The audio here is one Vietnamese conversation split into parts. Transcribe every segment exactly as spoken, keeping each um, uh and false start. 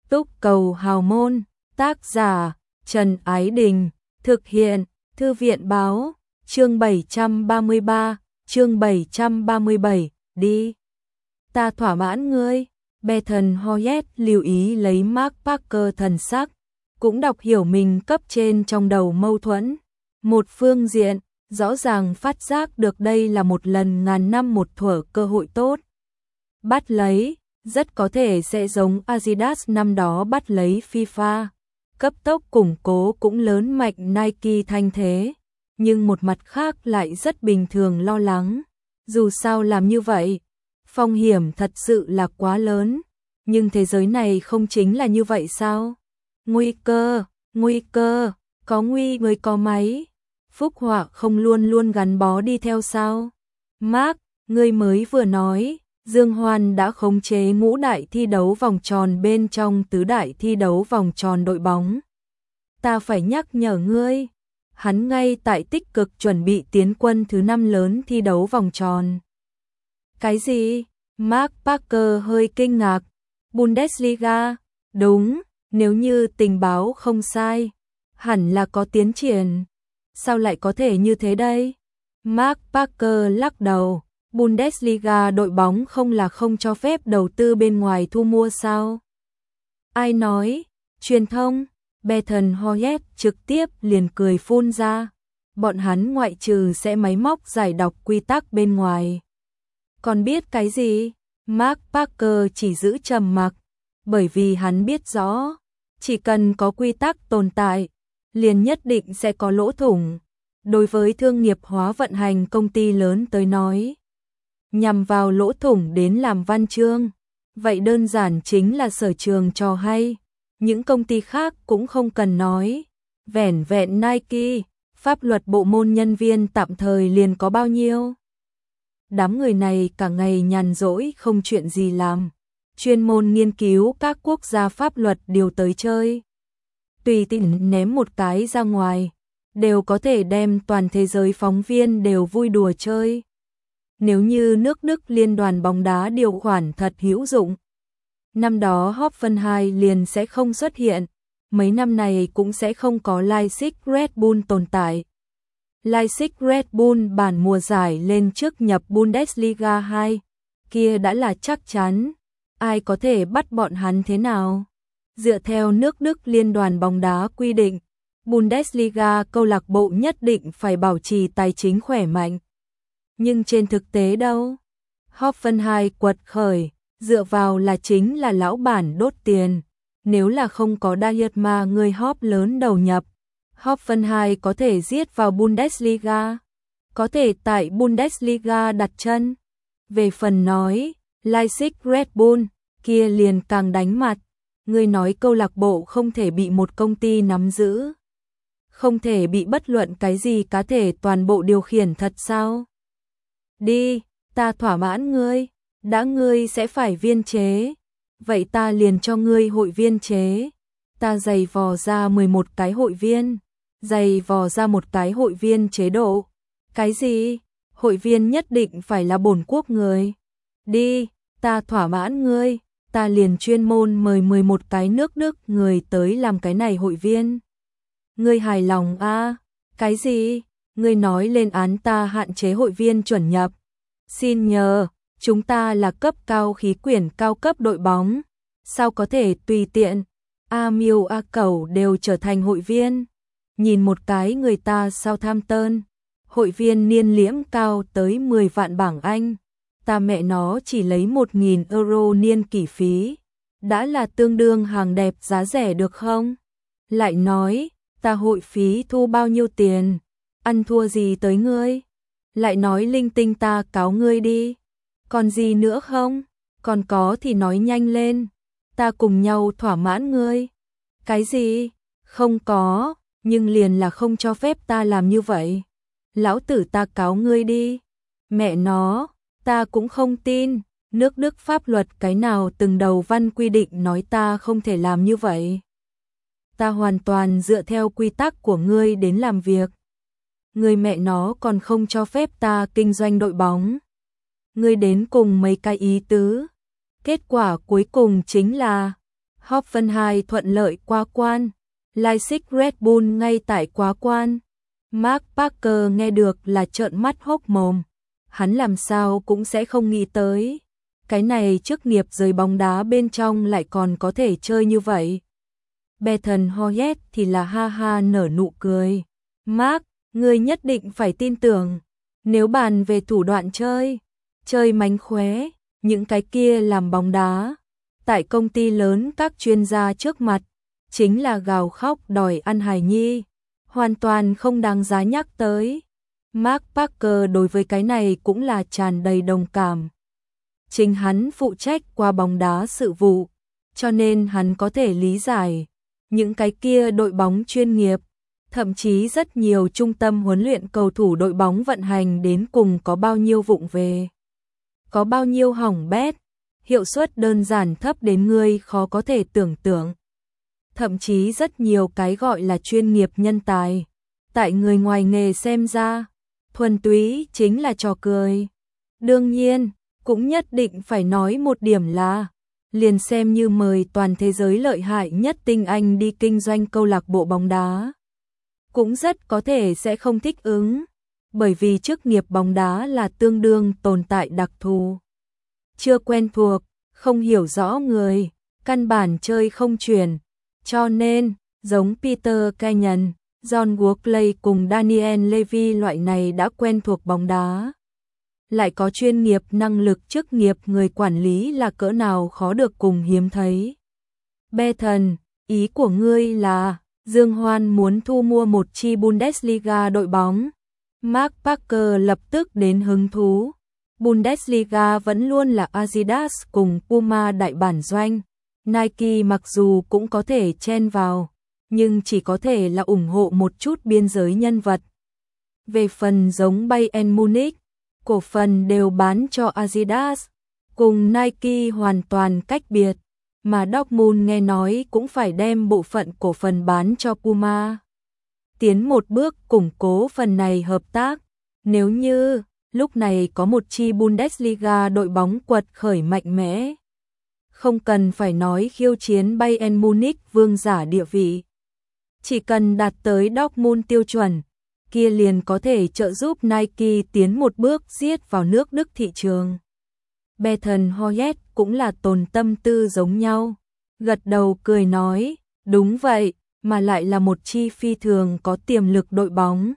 Túc Cầu Hào Môn, tác giả Trần Ái Đình, thực hiện Thư viện Báo, chương bảy trăm ba mươi ba, chương bảy trăm ba mươi bảy, đi. Ta thỏa mãn ngươi. Bethan Hoyet lưu ý lấy Mark Parker thần sắc, cũng đọc hiểu mình cấp trên trong đầu mâu thuẫn. Một phương diện, rõ ràng phát giác được đây là một lần ngàn năm một thuở cơ hội tốt. Bắt lấy, rất có thể sẽ giống Adidas năm đó bắt lấy FIFA, cấp tốc củng cố cũng lớn mạnh Nike thanh thế, nhưng một mặt khác lại rất bình thường lo lắng. Dù sao làm như vậy, phong hiểm thật sự là quá lớn, nhưng thế giới này không chính là như vậy sao? Nguy cơ, nguy cơ, có nguy mới có máy. Phúc họa không luôn luôn gắn bó đi theo sao? Mark, ngươi mới vừa nói, Dương Hoan đã khống chế ngũ đại thi đấu vòng tròn bên trong tứ đại thi đấu vòng tròn đội bóng. Ta phải nhắc nhở ngươi, hắn ngay tại tích cực chuẩn bị tiến quân thứ năm lớn thi đấu vòng tròn. Cái gì? Mark Parker hơi kinh ngạc. Bundesliga, đúng, nếu như tình báo không sai, hẳn là có tiến triển. Sao lại có thể như thế đây? Mark Parker lắc đầu. Bundesliga đội bóng không là không cho phép đầu tư bên ngoài thu mua sao? Ai nói? Truyền thông. Bethan Hoyet trực tiếp liền cười phun ra. Bọn hắn ngoại trừ sẽ máy móc giải đọc quy tắc bên ngoài. Còn biết cái gì? Mark Parker chỉ giữ trầm mặc, bởi vì hắn biết rõ, chỉ cần có quy tắc tồn tại, liền nhất định sẽ có lỗ thủng. Đối với thương nghiệp hóa vận hành công ty lớn tới nói, nhằm vào lỗ thủng đến làm văn chương, vậy đơn giản chính là sở trường trò hay. Những công ty khác cũng không cần nói, vẻn vẹn Nike, pháp luật bộ môn nhân viên tạm thời liền có bao nhiêu. Đám người này cả ngày nhàn rỗi không chuyện gì làm, chuyên môn nghiên cứu các quốc gia pháp luật điều tới chơi. Tùy tiện ném một cái ra ngoài, đều có thể đem toàn thế giới phóng viên đều vui đùa chơi. Nếu như nước Đức liên đoàn bóng đá điều khoản thật hữu dụng, năm đó Hoffenheim liền sẽ không xuất hiện, mấy năm này cũng sẽ không có Leipzig Red Bull tồn tại. Leipzig Red Bull bản mùa giải lên trước nhập Bundesliga hai, kia đã là chắc chắn, ai có thể bắt bọn hắn thế nào? Dựa theo nước Đức liên đoàn bóng đá quy định, Bundesliga câu lạc bộ nhất định phải bảo trì tài chính khỏe mạnh. Nhưng trên thực tế đâu? Hoffenheim quật khởi, dựa vào là chính là lão bản đốt tiền. Nếu là không có Dayatma người Hop lớn đầu nhập, Hoffenheim có thể giết vào Bundesliga, có thể tại Bundesliga đặt chân. Về phần nói, Leipzig Red Bull, kia liền càng đánh mặt. Người nói câu lạc bộ không thể bị một công ty nắm giữ, không thể bị bất luận cái gì cá thể toàn bộ điều khiển thật sao? Đi, ta thỏa mãn ngươi, đã ngươi sẽ phải viên chế, vậy ta liền cho ngươi hội viên chế. Ta giày vò ra mười một cái hội viên, giày vò ra một cái hội viên chế độ. Cái gì? Hội viên nhất định phải là bổn quốc người. Đi, ta thỏa mãn ngươi, ta liền chuyên môn mời mười một cái nước Đức người tới làm cái này hội viên. Ngươi hài lòng à? Cái gì? Ngươi nói lên án ta hạn chế hội viên chuẩn nhập. Xin nhờ, chúng ta là cấp cao khí quyển cao cấp đội bóng, sao có thể tùy tiện? A Miêu A Cẩu đều trở thành hội viên. Nhìn một cái người ta Southampton, hội viên niên liễm cao tới mười vạn bảng Anh. Ta mẹ nó chỉ lấy một nghìn euro niên kỷ phí, đã là tương đương hàng đẹp giá rẻ được không? Lại nói, ta hội phí thu bao nhiêu tiền? Ăn thua gì tới ngươi? Lại nói linh tinh ta cáo ngươi đi. Còn gì nữa không? Còn có thì nói nhanh lên. Ta cùng nhau thỏa mãn ngươi. Cái gì? Không có, nhưng liền là không cho phép ta làm như vậy. Lão tử ta cáo ngươi đi. Mẹ nó, ta cũng không tin. Nước Đức pháp luật cái nào từng đầu văn quy định nói ta không thể làm như vậy. Ta hoàn toàn dựa theo quy tắc của ngươi đến làm việc. Ngươi mẹ nó còn không cho phép ta kinh doanh đội bóng. Ngươi đến cùng mấy cái ý tứ. Kết quả cuối cùng chính là Hoffenheim thuận lợi qua quan, Leipzig Red Bull ngay tại quá quan. Mark Parker nghe được là trợn mắt hốc mồm, hắn làm sao cũng sẽ không nghĩ tới. Cái này chức nghiệp giới bóng đá bên trong lại còn có thể chơi như vậy. Bethan Hoyet thì là ha ha nở nụ cười. Mark, ngươi nhất định phải tin tưởng. Nếu bàn về thủ đoạn chơi, chơi mánh khóe, những cái kia làm bóng đá, tại công ty lớn các chuyên gia trước mặt, chính là gào khóc đòi ăn hài nhi, hoàn toàn không đáng giá nhắc tới. Mark Parker đối với cái này cũng là tràn đầy đồng cảm. Chính hắn phụ trách qua bóng đá sự vụ, cho nên hắn có thể lý giải những cái kia đội bóng chuyên nghiệp, thậm chí rất nhiều trung tâm huấn luyện cầu thủ đội bóng vận hành đến cùng có bao nhiêu vụng về, có bao nhiêu hỏng bét, hiệu suất đơn giản thấp đến ngươi khó có thể tưởng tượng. Thậm chí rất nhiều cái gọi là chuyên nghiệp nhân tài, tại người ngoài nghề xem ra, thuần túy chính là trò cười. Đương nhiên, cũng nhất định phải nói một điểm là, liền xem như mời toàn thế giới lợi hại nhất tinh anh đi kinh doanh câu lạc bộ bóng đá, cũng rất có thể sẽ không thích ứng, bởi vì chức nghiệp bóng đá là tương đương tồn tại đặc thù. Chưa quen thuộc, không hiểu rõ người, căn bản chơi không chuyển, cho nên, giống Peter Kenyon, John Workley cùng Daniel Levy loại này đã quen thuộc bóng đá, lại có chuyên nghiệp năng lực chức nghiệp người quản lý là cỡ nào khó được cùng hiếm thấy. Bethan, ý của ngươi là Dương Hoan muốn thu mua một chi Bundesliga đội bóng. Mark Parker lập tức đến hứng thú. Bundesliga vẫn luôn là Adidas cùng Puma đại bản doanh. Nike mặc dù cũng có thể chen vào, nhưng chỉ có thể là ủng hộ một chút biên giới nhân vật. Về phần giống Bayern Munich, cổ phần đều bán cho Adidas, cùng Nike hoàn toàn cách biệt, mà Dortmund nghe nói cũng phải đem bộ phận cổ phần bán cho Puma. Tiến một bước củng cố phần này hợp tác, nếu như lúc này có một chi Bundesliga đội bóng quật khởi mạnh mẽ, không cần phải nói khiêu chiến Bayern Munich vương giả địa vị, chỉ cần đạt tới Dortmund tiêu chuẩn, kia liền có thể trợ giúp Nike tiến một bước giết vào nước Đức thị trường. Bethan Hoyet cũng là tồn tâm tư giống nhau, gật đầu cười nói, đúng vậy, mà lại là một chi phi thường có tiềm lực đội bóng.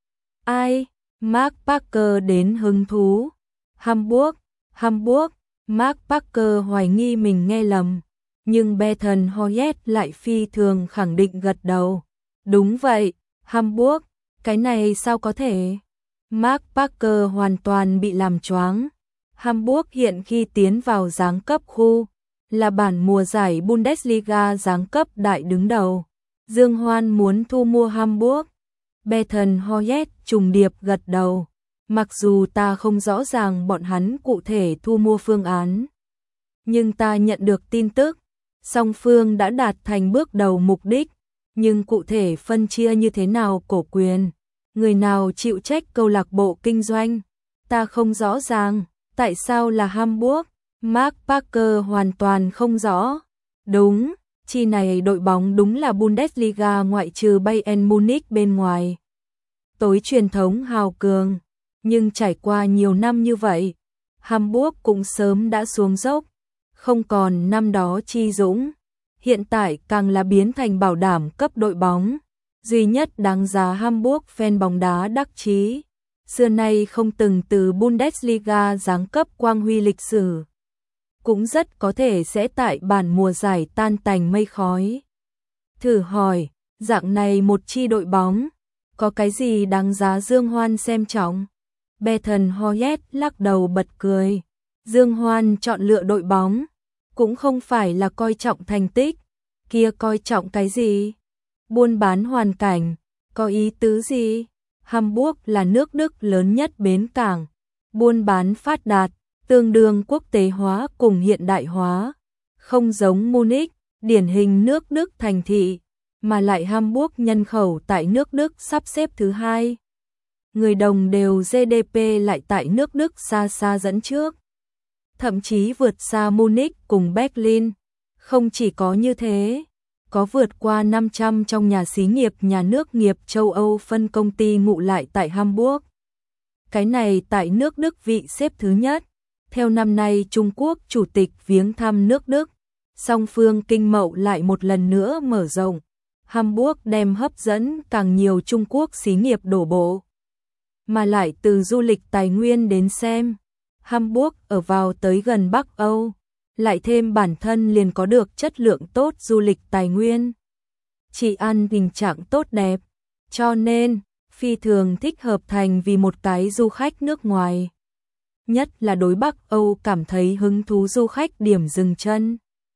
Ai? Mark Parker đến hứng thú. Hamburg, Hamburg, Mark Parker hoài nghi mình nghe lầm, nhưng Bethan Hoyet lại phi thường khẳng định gật đầu. Đúng vậy, Hamburg, cái này sao có thể? Mark Parker hoàn toàn bị làm choáng. Hamburg hiện khi tiến vào giáng cấp khu, là bản mùa giải Bundesliga giáng cấp đại đứng đầu. Dương Hoan muốn thu mua Hamburg. Bethan Hoyet trùng điệp gật đầu. Mặc dù ta không rõ ràng bọn hắn cụ thể thu mua phương án, nhưng ta nhận được tin tức, song phương đã đạt thành bước đầu mục đích, nhưng cụ thể phân chia như thế nào cổ quyền, người nào chịu trách câu lạc bộ kinh doanh, ta không rõ ràng. Tại sao là Hamburg? Mark Parker hoàn toàn không rõ. Đúng, chi này đội bóng đúng là Bundesliga ngoại trừ Bayern Munich bên ngoài. Tối truyền thống hào cường, nhưng trải qua nhiều năm như vậy, Hamburg cũng sớm đã xuống dốc, không còn năm đó chi dũng. Hiện tại càng là biến thành bảo đảm cấp đội bóng, duy nhất đáng giá Hamburg fan bóng đá đắc chí. Xưa nay không từng từ Bundesliga giáng cấp quang huy lịch sử, cũng rất có thể sẽ tại bản mùa giải tan tành mây khói. Thử hỏi, dạng này một chi đội bóng, có cái gì đáng giá Dương Hoan xem trọng? Bethan Hoyet lắc đầu bật cười. Dương Hoan chọn lựa đội bóng, cũng không phải là coi trọng thành tích, kia coi trọng cái gì? Buôn bán hoàn cảnh, có ý tứ gì? Hamburg là nước Đức lớn nhất bến cảng, buôn bán phát đạt, tương đương quốc tế hóa cùng hiện đại hóa, không giống Munich, điển hình nước Đức thành thị, mà lại Hamburg nhân khẩu tại nước Đức sắp xếp thứ hai. Người đồng đều giê đê pê lại tại nước Đức xa xa dẫn trước, thậm chí vượt xa Munich cùng Berlin. Không chỉ có như thế, có vượt qua năm trăm trong nhà xí nghiệp nhà nước nghiệp châu Âu phân công ty ngụ lại tại Hamburg. Cái này tại nước Đức vị xếp thứ nhất. Theo năm nay Trung Quốc chủ tịch viếng thăm nước Đức, song phương kinh mậu lại một lần nữa mở rộng. Hamburg đem hấp dẫn càng nhiều Trung Quốc xí nghiệp đổ bộ, mà lại từ du lịch tài nguyên đến xem. Hamburg ở vào tới gần Bắc Âu, lại thêm bản thân liền có được chất lượng tốt du lịch tài nguyên. Chỉ ăn tình trạng tốt đẹp, cho nên phi thường thích hợp thành vì một cái du khách nước ngoài. Nhất là đối Bắc Âu cảm thấy hứng thú du khách điểm dừng chân.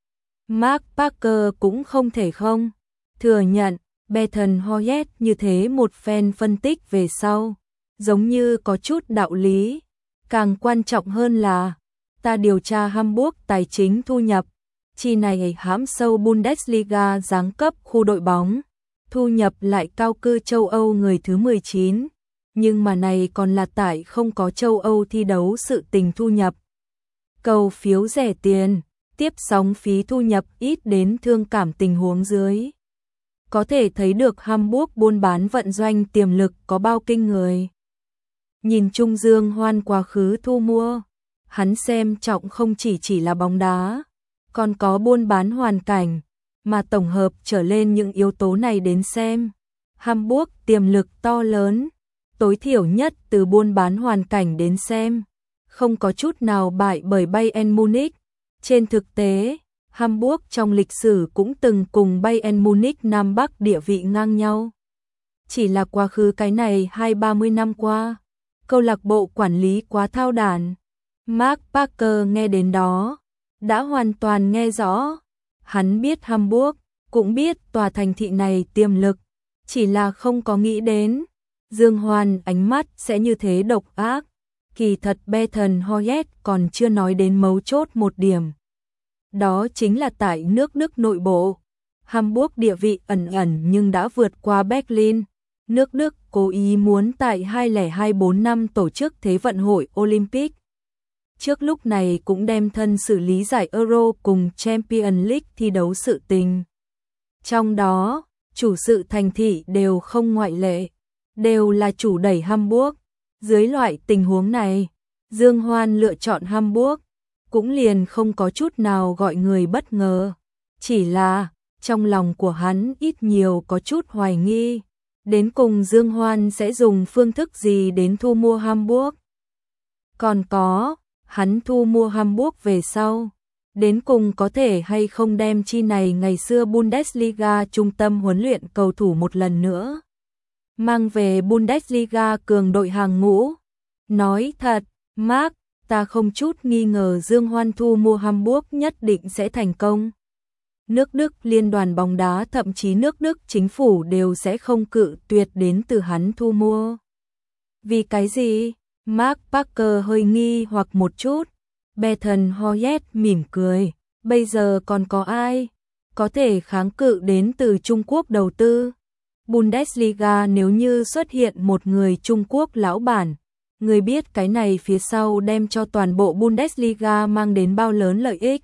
Mark Parker cũng không thể không thừa nhận, Bethan Hoyet như thế một fan phân tích về sau, giống như có chút đạo lý. Càng quan trọng hơn là, ta điều tra Hamburg tài chính thu nhập, chi này hãm sâu Bundesliga giáng cấp khu đội bóng, thu nhập lại cao cư châu Âu người thứ mười chín, nhưng mà này còn là tại không có châu Âu thi đấu sự tình thu nhập. Cầu phiếu rẻ tiền, tiếp sóng phí thu nhập ít đến thương cảm tình huống dưới. Có thể thấy được Hamburg buôn bán vận doanh tiềm lực có bao kinh người. Nhìn Trung Dương Hoan quá khứ thu mua, hắn xem trọng không chỉ chỉ là bóng đá, còn có buôn bán hoàn cảnh, mà tổng hợp trở lên những yếu tố này đến xem. Hamburg tiềm lực to lớn, tối thiểu nhất từ buôn bán hoàn cảnh đến xem, không có chút nào bại bởi Bayern Munich. Trên thực tế, Hamburg trong lịch sử cũng từng cùng Bayern Munich Nam Bắc địa vị ngang nhau. Chỉ là quá khứ cái này hai ba mươi năm qua, câu lạc bộ quản lý quá thao đản. Mark Parker nghe đến đó, đã hoàn toàn nghe rõ. Hắn biết Hamburg, cũng biết tòa thành thị này tiềm lực, chỉ là không có nghĩ đến Dương Hoan ánh mắt sẽ như thế độc ác. Kỳ thật Bethan Hoyet còn chưa nói đến mấu chốt một điểm. Đó chính là tại nước Đức nội bộ, Hamburg địa vị ẩn ẩn nhưng đã vượt qua Berlin. Nước Đức cố ý muốn tại hai không hai tư năm tổ chức Thế vận hội Olympic. Trước lúc này cũng đem thân xử lý giải Euro cùng Champions League thi đấu sự tình. Trong đó, chủ sự thành thị đều không ngoại lệ, đều là chủ đẩy Hamburg. Dưới loại tình huống này, Dương Hoan lựa chọn Hamburg, cũng liền không có chút nào gọi người bất ngờ. Chỉ là, trong lòng của hắn ít nhiều có chút hoài nghi, đến cùng Dương Hoan sẽ dùng phương thức gì đến thu mua Hamburg. Còn có, hắn thu mua Hamburg về sau, đến cùng có thể hay không đem chi này ngày xưa Bundesliga trung tâm huấn luyện cầu thủ một lần nữa mang về Bundesliga cường đội hàng ngũ. Nói thật, Mark, ta không chút nghi ngờ Dương Hoan thu mua Hamburg nhất định sẽ thành công. Nước Đức liên đoàn bóng đá thậm chí nước Đức chính phủ đều sẽ không cự tuyệt đến từ hắn thu mua. Vì cái gì? Mark Parker hơi nghi hoặc một chút. Bethan Hoyet mỉm cười. Bây giờ còn có ai có thể kháng cự đến từ Trung Quốc đầu tư? Bundesliga nếu như xuất hiện một người Trung Quốc lão bản, người biết cái này phía sau đem cho toàn bộ Bundesliga mang đến bao lớn lợi ích.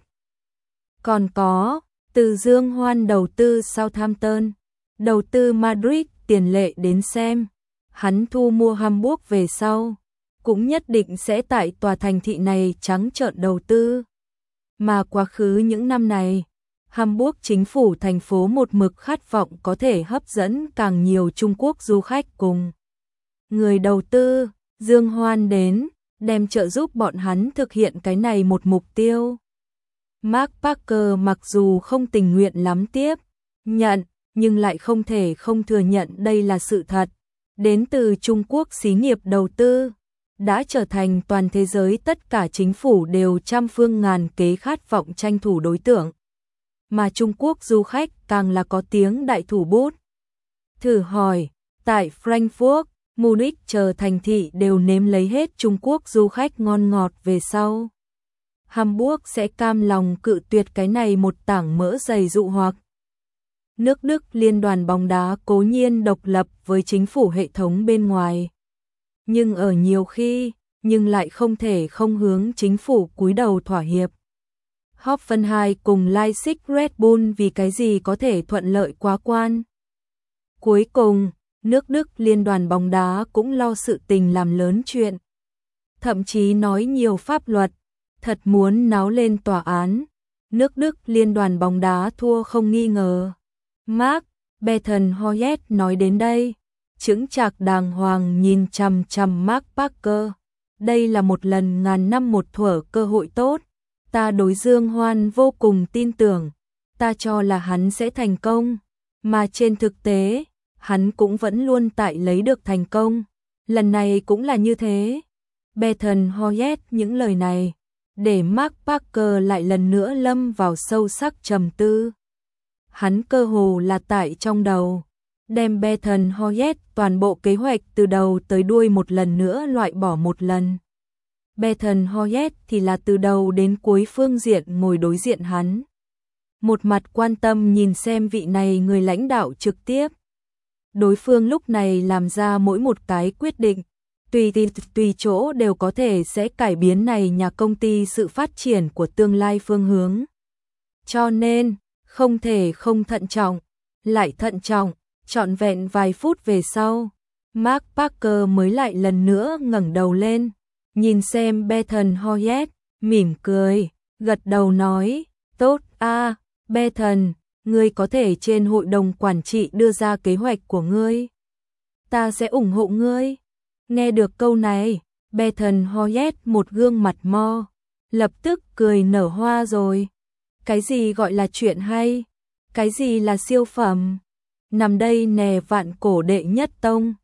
Còn có, từ Dương Hoan đầu tư Southampton, đầu tư Madrid tiền lệ đến xem, hắn thu mua Hamburg về sau, cũng nhất định sẽ tại tòa thành thị này trắng trợn đầu tư. Mà quá khứ những năm này, Hamburg chính phủ thành phố một mực khát vọng có thể hấp dẫn càng nhiều Trung Quốc du khách cùng người đầu tư. Dương Hoan đến, đem trợ giúp bọn hắn thực hiện cái này một mục tiêu. Mark Parker mặc dù không tình nguyện lắm tiếp nhận, nhưng lại không thể không thừa nhận đây là sự thật. Đến từ Trung Quốc xí nghiệp đầu tư, đã trở thành toàn thế giới tất cả chính phủ đều trăm phương ngàn kế khát vọng tranh thủ đối tượng. Mà Trung Quốc du khách càng là có tiếng đại thủ bút. Thử hỏi, tại Frankfurt, Munich chờ thành thị đều nếm lấy hết Trung Quốc du khách ngon ngọt về sau, Hamburg sẽ cam lòng cự tuyệt cái này một tảng mỡ dày dụ hoặc. Nước Đức liên đoàn bóng đá cố nhiên độc lập với chính phủ hệ thống bên ngoài, nhưng ở nhiều khi, nhưng lại không thể không hướng chính phủ cúi đầu thỏa hiệp. Hoffenheim cùng Leipzig Red Bull vì cái gì có thể thuận lợi quá quan. Cuối cùng, nước Đức liên đoàn bóng đá cũng lo sự tình làm lớn chuyện. Thậm chí nói nhiều pháp luật, thật muốn náo lên tòa án. Nước Đức liên đoàn bóng đá thua không nghi ngờ. Mark Bettenhauer nói đến đây, chững chạc đàng hoàng nhìn chằm chằm Mark Parker. Đây là một lần ngàn năm một thuở cơ hội tốt. Ta đối Dương Hoan vô cùng tin tưởng. Ta cho là hắn sẽ thành công. Mà trên thực tế, hắn cũng vẫn luôn tại lấy được thành công. Lần này cũng là như thế. Bettenhauer những lời này, để Mark Parker lại lần nữa lâm vào sâu sắc trầm tư. Hắn cơ hồ là tại trong đầu, đem Bettenhauer toàn bộ kế hoạch từ đầu tới đuôi một lần nữa loại bỏ một lần. Bettenhauer thì là từ đầu đến cuối phương diện ngồi đối diện hắn. Một mặt quan tâm nhìn xem vị này người lãnh đạo trực tiếp. Đối phương lúc này làm ra mỗi một cái quyết định, tùy tùy, tùy chỗ đều có thể sẽ cải biến này nhà công ty sự phát triển của tương lai phương hướng. Cho nên, không thể không thận trọng, lại thận trọng, trọn vẹn vài phút về sau, Mark Parker mới lại lần nữa ngẩng đầu lên, nhìn xem Bettenhauer, mỉm cười, gật đầu nói, tốt a, à, Betten, ngươi có thể trên hội đồng quản trị đưa ra kế hoạch của ngươi. Ta sẽ ủng hộ ngươi. Nghe được câu này, Bettenhauer một gương mặt mo, lập tức cười nở hoa rồi. Cái gì gọi là chuyện hay? Cái gì là siêu phẩm? Nằm đây nè vạn cổ đệ nhất tông.